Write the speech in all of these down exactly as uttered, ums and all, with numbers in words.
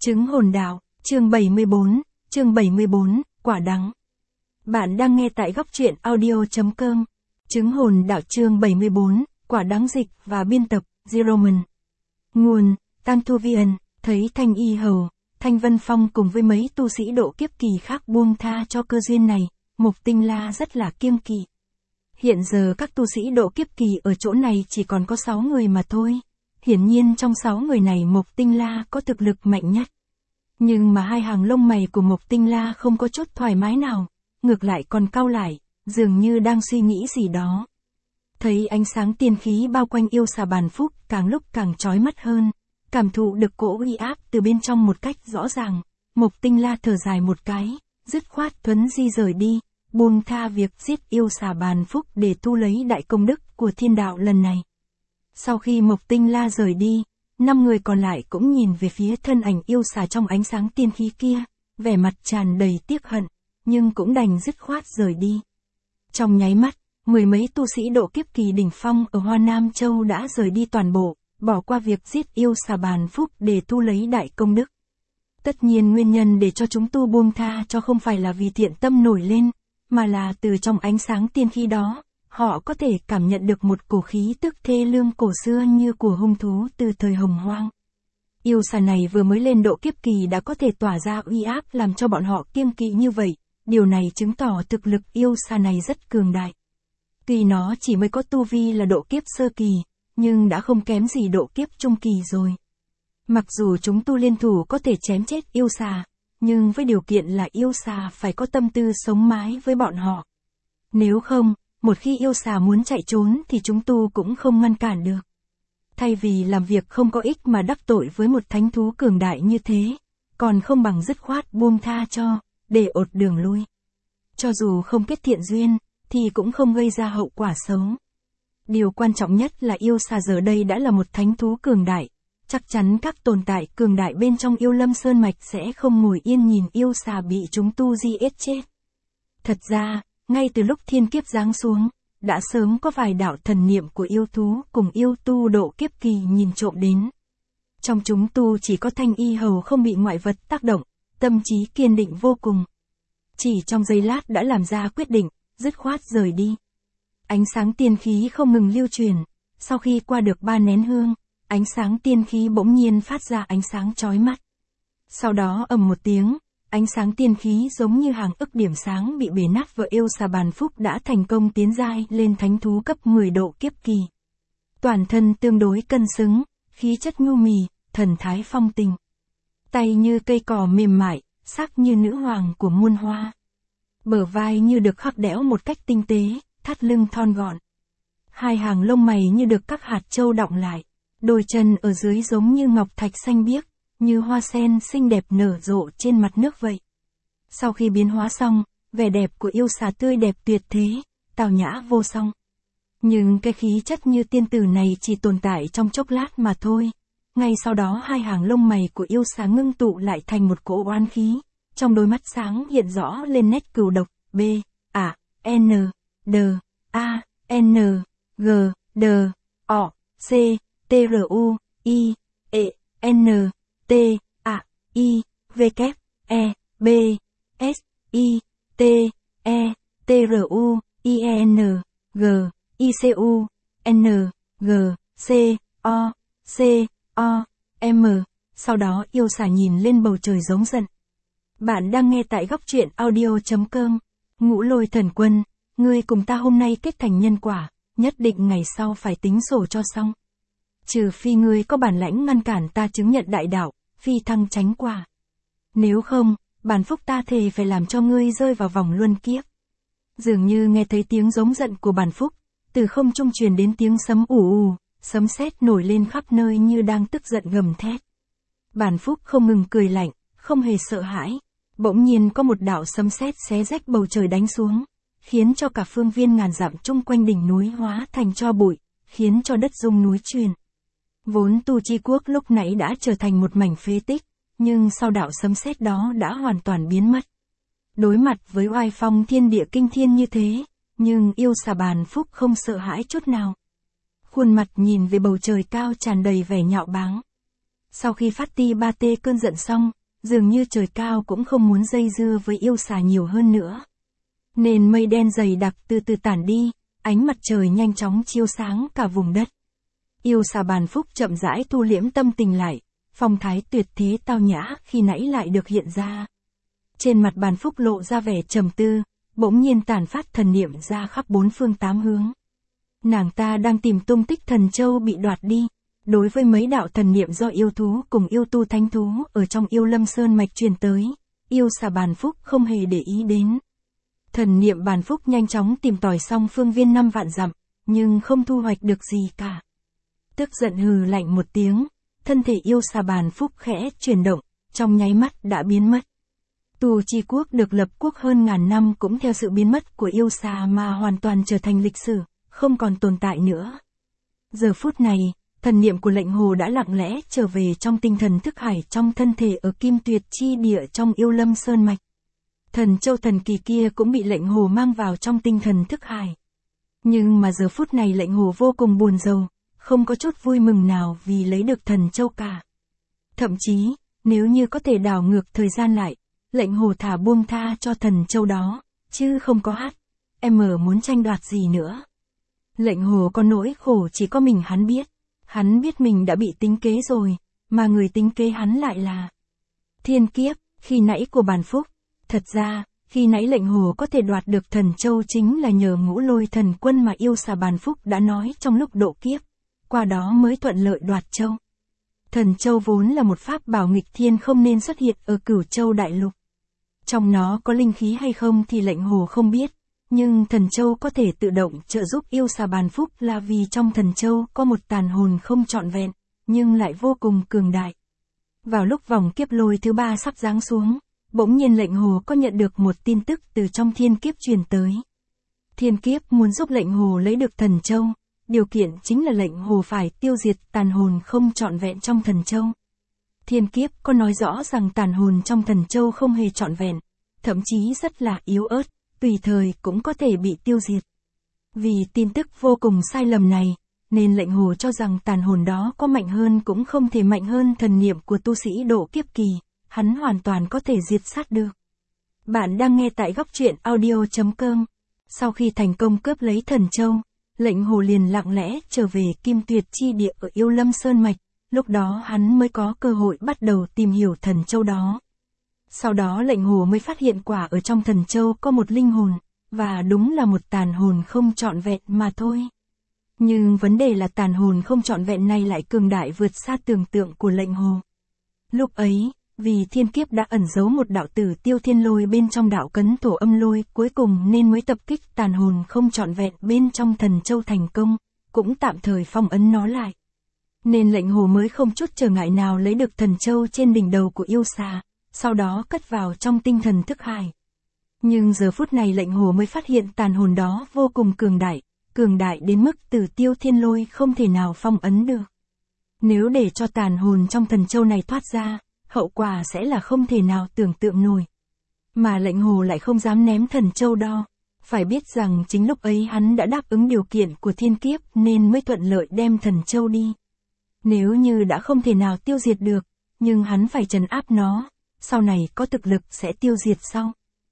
Chứng hồn đạo, chương bảy mươi tư, chương bảy mươi tư, quả đắng. Bạn đang nghe tại góc truyện audio.com. Chứng hồn đạo chương bảy mươi tư, quả đắng dịch và biên tập, Zeroman. Nguồn, Tantuvian, thấy Thanh Y Hầu, Thanh Vân Phong cùng với mấy tu sĩ độ kiếp kỳ khác buông tha cho cơ duyên này, Mục Tinh La rất là kiêng kỵ. Hiện giờ các tu sĩ độ kiếp kỳ ở chỗ này chỉ còn có sáu người mà thôi. Hiển nhiên trong sáu người này Mục Tinh La có thực lực mạnh nhất. Nhưng mà hai hàng lông mày của Mục Tinh La không có chút thoải mái nào, ngược lại còn cau lại, dường như đang suy nghĩ gì đó. Thấy ánh sáng tiên khí bao quanh yêu xà bàn phúc càng lúc càng chói mắt hơn, cảm thụ được cỗ uy áp từ bên trong một cách rõ ràng, Mục Tinh La thở dài một cái, dứt khoát thuấn di rời đi, buông tha việc giết yêu xà bàn phúc để thu lấy đại công đức của thiên đạo lần này. Sau khi Mục Tinh La rời đi, năm người còn lại cũng nhìn về phía thân ảnh yêu xà trong ánh sáng tiên khí kia, vẻ mặt tràn đầy tiếc hận, nhưng cũng đành dứt khoát rời đi. Trong nháy mắt, mười mấy tu sĩ độ kiếp kỳ đỉnh phong ở Hoa Nam Châu đã rời đi toàn bộ, bỏ qua việc giết yêu xà bàn phúc để thu lấy đại công đức. Tất nhiên nguyên nhân để cho chúng tu buông tha cho không phải là vì thiện tâm nổi lên, mà là từ trong ánh sáng tiên khí đó, họ có thể cảm nhận được một cổ khí tức thê lương cổ xưa như của hung thú từ thời Hồng Hoang. Yêu xà này vừa mới lên độ kiếp kỳ đã có thể tỏa ra uy áp làm cho bọn họ kiêng kỵ như vậy, điều này chứng tỏ thực lực yêu xà này rất cường đại. Tuy nó chỉ mới có tu vi là độ kiếp sơ kỳ, nhưng đã không kém gì độ kiếp trung kỳ rồi. Mặc dù chúng tu liên thủ có thể chém chết yêu xà, nhưng với điều kiện là yêu xà phải có tâm tư sống mái với bọn họ. Nếu không, một khi yêu xà muốn chạy trốn thì chúng tu cũng không ngăn cản được. Thay vì làm việc không có ích mà đắc tội với một thánh thú cường đại như thế, còn không bằng dứt khoát buông tha cho, để ột đường lui. Cho dù không kết thiện duyên, thì cũng không gây ra hậu quả xấu. Điều quan trọng nhất là yêu xà giờ đây đã là một thánh thú cường đại, chắc chắn các tồn tại cường đại bên trong yêu lâm sơn mạch sẽ không ngồi yên nhìn yêu xà bị chúng tu di ết chết. Thật ra, ngay từ lúc thiên kiếp giáng xuống, đã sớm có vài đạo thần niệm của yêu thú cùng yêu tu độ kiếp kỳ nhìn trộm đến. Trong chúng tu chỉ có Thanh Y Hầu không bị ngoại vật tác động, tâm trí kiên định vô cùng. Chỉ trong giây lát đã làm ra quyết định, dứt khoát rời đi. Ánh sáng tiên khí không ngừng lưu truyền, sau khi qua được ba nén hương, ánh sáng tiên khí bỗng nhiên phát ra ánh sáng chói mắt. Sau đó ầm một tiếng, ánh sáng tiên khí giống như hàng ức điểm sáng bị bể nát vỡ yêu xà bàn phúc đã thành công tiến giai lên thánh thú cấp mười độ kiếp kỳ. Toàn thân tương đối cân xứng, khí chất nhu mì, thần thái phong tình. Tay như cây cỏ mềm mại, sắc như nữ hoàng của muôn hoa. Bờ vai như được khắc đẽo một cách tinh tế, thắt lưng thon gọn. Hai hàng lông mày như được các hạt châu đọng lại. Đôi chân ở dưới giống như ngọc thạch xanh biếc, như hoa sen xinh đẹp nở rộ trên mặt nước vậy. Sau khi biến hóa xong, vẻ đẹp của yêu xà tươi đẹp tuyệt thế, tào nhã vô song. Nhưng cái khí chất như tiên tử này chỉ tồn tại trong chốc lát mà thôi. Ngay sau đó hai hàng lông mày của yêu xà ngưng tụ lại thành một cỗ oán khí. Trong đôi mắt sáng hiện rõ lên nét cừu độc, B, A, N, D, A, N, G, D, O, C, T R U, I, E, N, T, A, I, W, E, B, S, I, T, E, T R U, I E N, G, I C U, N, G, C, O, C, O, M. Sau đó yêu xà nhìn lên bầu trời giống giận. Bạn đang nghe tại góc truyện audio.com. Ngũ Lôi Thần Quân, ngươi cùng ta hôm nay kết thành nhân quả, nhất định ngày sau phải tính sổ cho xong. Trừ phi ngươi có bản lãnh ngăn cản ta chứng nhận đại đạo, phi thăng tránh quả. Nếu không, bản phúc ta thề phải làm cho ngươi rơi vào vòng luân kiếp. Dường như nghe thấy tiếng giống giận của bản phúc, từ không trung truyền đến tiếng sấm ù ù, sấm sét nổi lên khắp nơi như đang tức giận gầm thét. Bản phúc không ngừng cười lạnh, không hề sợ hãi. Bỗng nhiên có một đạo sấm sét xé rách bầu trời đánh xuống, khiến cho cả phương viên ngàn dặm chung quanh đỉnh núi hóa thành tro bụi, khiến cho đất rung núi chuyển. Vốn Tu Chi Quốc lúc nãy đã trở thành một mảnh phế tích, nhưng sau đạo sấm sét đó đã hoàn toàn biến mất. Đối mặt với oai phong thiên địa kinh thiên như thế, nhưng yêu xà bàn phúc không sợ hãi chút nào. Khuôn mặt nhìn về bầu trời cao tràn đầy vẻ nhạo báng. Sau khi phát ti ba tê cơn giận xong, dường như trời cao cũng không muốn dây dưa với yêu xà nhiều hơn nữa. Nên mây đen dày đặc từ từ tản đi, ánh mặt trời nhanh chóng chiếu sáng cả vùng đất. Yêu xà Bàn Phúc chậm rãi thu liễm tâm tình lại, phong thái tuyệt thế tao nhã khi nãy lại được hiện ra. Trên mặt Bàn Phúc lộ ra vẻ trầm tư, bỗng nhiên tản phát thần niệm ra khắp bốn phương tám hướng. Nàng ta đang tìm tung tích thần châu bị đoạt đi. Đối với mấy đạo thần niệm do yêu thú cùng yêu tu thánh thú ở trong yêu lâm sơn mạch truyền tới, yêu xà Bàn Phúc không hề để ý đến. Thần niệm Bàn Phúc nhanh chóng tìm tòi xong phương viên năm vạn dặm, nhưng không thu hoạch được gì cả. Tức giận hừ lạnh một tiếng, thân thể yêu xà Bàn Phúc khẽ chuyển động, trong nháy mắt đã biến mất. Tu Chi Quốc được lập quốc hơn ngàn năm cũng theo sự biến mất của yêu xà mà hoàn toàn trở thành lịch sử, không còn tồn tại nữa. Giờ phút này, thần niệm của lệnh hồ đã lặng lẽ trở về trong tinh thần thức hải trong thân thể ở Kim Tuyệt Chi Địa trong yêu lâm sơn mạch. Thần châu thần kỳ kia cũng bị lệnh hồ mang vào trong tinh thần thức hải. Nhưng mà giờ phút này lệnh hồ vô cùng buồn rầu, không có chút vui mừng nào vì lấy được thần châu cả. Thậm chí, nếu như có thể đảo ngược thời gian lại, lệnh hồ thả buông tha cho thần châu đó, chứ không có hát, em ở muốn tranh đoạt gì nữa. Lệnh hồ có nỗi khổ chỉ có mình hắn biết. Hắn biết mình đã bị tính kế rồi, mà người tính kế hắn lại là thiên kiếp, khi nãy của Bàn Phúc. Thật ra, khi nãy lệnh hồ có thể đoạt được thần châu chính là nhờ ngũ lôi thần quân mà yêu xà Bàn Phúc đã nói trong lúc độ kiếp, qua đó mới thuận lợi đoạt châu. Thần châu vốn là một pháp bảo nghịch thiên không nên xuất hiện ở Cửu Châu đại lục. Trong nó có linh khí hay không thì lệnh hồ không biết. Nhưng thần châu có thể tự động trợ giúp yêu xà Bàn Phúc là vì trong thần châu có một tàn hồn không trọn vẹn, nhưng lại vô cùng cường đại. Vào lúc vòng kiếp lôi thứ ba sắp giáng xuống, bỗng nhiên lệnh hồ có nhận được một tin tức từ trong thiên kiếp truyền tới. Thiên kiếp muốn giúp lệnh hồ lấy được thần châu, điều kiện chính là lệnh hồ phải tiêu diệt tàn hồn không trọn vẹn trong thần châu. Thiên kiếp có nói rõ rằng tàn hồn trong thần châu không hề trọn vẹn, thậm chí rất là yếu ớt, tùy thời cũng có thể bị tiêu diệt. Vì tin tức vô cùng sai lầm này, nên lệnh hồ cho rằng tàn hồn đó có mạnh hơn cũng không thể mạnh hơn thần niệm của tu sĩ độ kiếp kỳ, hắn hoàn toàn có thể diệt sát được. Bạn đang nghe tại góc truyện audio chấm com. Sau khi thành công cướp lấy thần châu, lệnh hồ liền lặng lẽ trở về Kim Tuyệt Chi Địa ở yêu lâm sơn mạch, lúc đó hắn mới có cơ hội bắt đầu tìm hiểu thần châu đó. Sau đó lệnh hồ mới phát hiện quả ở trong thần châu có một linh hồn, và đúng là một tàn hồn không trọn vẹn mà thôi. Nhưng vấn đề là tàn hồn không trọn vẹn này lại cường đại vượt xa tưởng tượng của lệnh hồ. Lúc ấy, vì thiên kiếp đã ẩn giấu một đạo tử Tiêu Thiên Lôi bên trong đạo Cấn Thổ Âm Lôi cuối cùng nên mới tập kích tàn hồn không trọn vẹn bên trong thần châu thành công, cũng tạm thời phong ấn nó lại. Nên lệnh hồ mới không chút trở ngại nào lấy được thần châu trên đỉnh đầu của yêu xà, sau đó cất vào trong tinh thần thức hải. Nhưng giờ phút này lệnh hồ mới phát hiện tàn hồn đó vô cùng cường đại, cường đại đến mức Tử Tiêu Thiên Lôi không thể nào phong ấn được. Nếu để cho tàn hồn trong thần châu này thoát ra, hậu quả sẽ là không thể nào tưởng tượng nổi. Mà lệnh hồ lại không dám ném thần châu đó. Phải biết rằng chính lúc ấy hắn đã đáp ứng điều kiện của thiên kiếp nên mới thuận lợi đem thần châu đi. Nếu như đã không thể nào tiêu diệt được, nhưng hắn phải trấn áp nó, sau này có thực lực sẽ tiêu diệt sau.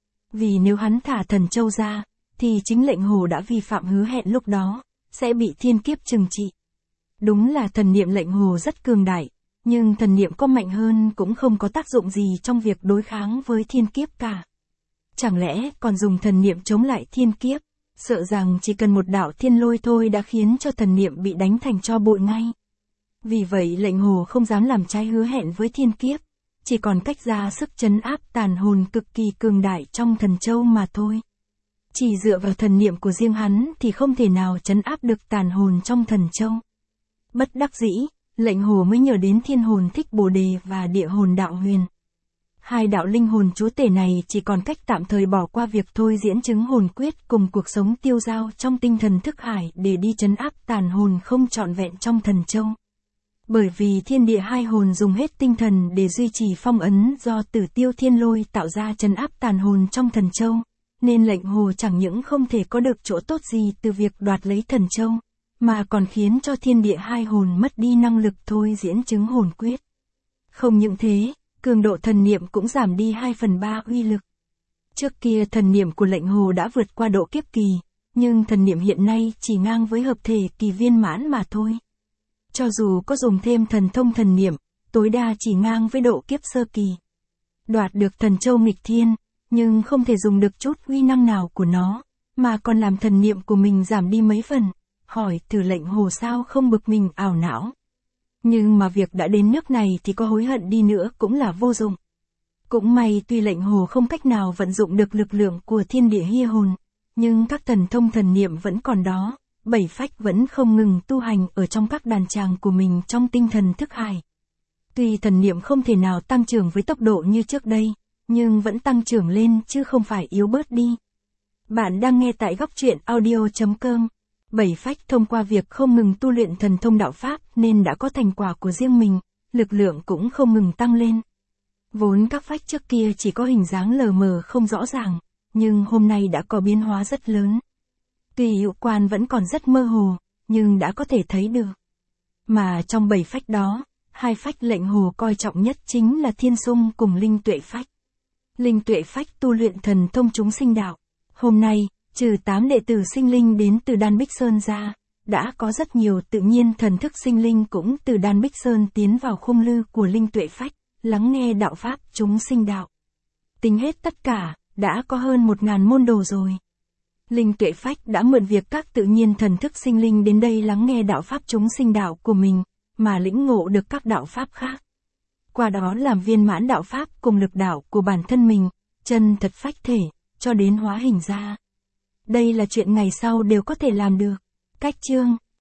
Vì nếu hắn thả thần châu ra, thì chính lệnh hồ đã vi phạm hứa hẹn lúc đó, sẽ bị thiên kiếp trừng trị. Đúng là thần niệm lệnh hồ rất cường đại, nhưng thần niệm có mạnh hơn cũng không có tác dụng gì trong việc đối kháng với thiên kiếp cả. Chẳng lẽ còn dùng thần niệm chống lại thiên kiếp, sợ rằng chỉ cần một đạo thiên lôi thôi đã khiến cho thần niệm bị đánh thành tro bụi ngay. Vì vậy lệnh hồ không dám làm trái hứa hẹn với thiên kiếp, chỉ còn cách ra sức trấn áp tàn hồn cực kỳ cường đại trong thần châu mà thôi. Chỉ dựa vào thần niệm của riêng hắn thì không thể nào trấn áp được tàn hồn trong thần châu. Bất đắc dĩ, lệnh hồ mới nhờ đến thiên hồn Thích Bồ Đề và địa hồn Đạo Huyền. Hai đạo linh hồn chúa tể này chỉ còn cách tạm thời bỏ qua việc thôi diễn chứng hồn quyết cùng cuộc sống tiêu dao trong tinh thần thức hải để đi trấn áp tàn hồn không trọn vẹn trong thần châu. Bởi vì thiên địa hai hồn dùng hết tinh thần để duy trì phong ấn do Tử Tiêu Thiên Lôi tạo ra trấn áp tàn hồn trong thần châu, nên lệnh hồ chẳng những không thể có được chỗ tốt gì từ việc đoạt lấy thần châu, mà còn khiến cho thiên địa hai hồn mất đi năng lực thôi diễn chứng hồn quyết. Không những thế, cường độ thần niệm cũng giảm đi hai phần ba uy lực. Trước kia thần niệm của lệnh hồ đã vượt qua độ kiếp kỳ, nhưng thần niệm hiện nay chỉ ngang với hợp thể kỳ viên mãn mà thôi. Cho dù có dùng thêm thần thông thần niệm, tối đa chỉ ngang với độ kiếp sơ kỳ. Đoạt được thần châu nghịch thiên, nhưng không thể dùng được chút uy năng nào của nó, mà còn làm thần niệm của mình giảm đi mấy phần. Hỏi thử lệnh hồ sao không bực mình ảo não. Nhưng mà việc đã đến nước này thì có hối hận đi nữa cũng là vô dụng. Cũng may tuy lệnh hồ không cách nào vận dụng được lực lượng của thiên địa hy hồn, nhưng các thần thông thần niệm vẫn còn đó, bảy phách vẫn không ngừng tu hành ở trong các đàn tràng của mình trong tinh thần thức hải. Tuy thần niệm không thể nào tăng trưởng với tốc độ như trước đây, nhưng vẫn tăng trưởng lên chứ không phải yếu bớt đi. Bạn đang nghe tại góc truyện audio chấm com. Bảy phách thông qua việc không ngừng tu luyện thần thông đạo pháp nên đã có thành quả của riêng mình, lực lượng cũng không ngừng tăng lên. Vốn các phách trước kia chỉ có hình dáng lờ mờ không rõ ràng, nhưng hôm nay đã có biến hóa rất lớn. Tuy hữu quan vẫn còn rất mơ hồ, nhưng đã có thể thấy được. Mà trong bảy phách đó, hai phách lệnh hồ coi trọng nhất chính là thiên sung cùng linh tuệ phách. Linh tuệ phách tu luyện thần thông chúng sinh đạo. Hôm nay, trừ tám đệ tử sinh linh đến từ Đan Bích Sơn ra, đã có rất nhiều tự nhiên thần thức sinh linh cũng từ Đan Bích Sơn tiến vào khung lư của linh tuệ phách, lắng nghe đạo pháp chúng sinh đạo. Tính hết tất cả, đã có hơn một ngàn môn đồ rồi. Linh tuệ phách đã mượn việc các tự nhiên thần thức sinh linh đến đây lắng nghe đạo pháp chúng sinh đạo của mình, mà lĩnh ngộ được các đạo pháp khác. Qua đó làm viên mãn đạo pháp cùng lực đạo của bản thân mình, chân thật phách thể, cho đến hóa hình ra. Đây là chuyện ngày sau đều có thể làm được. Cách chương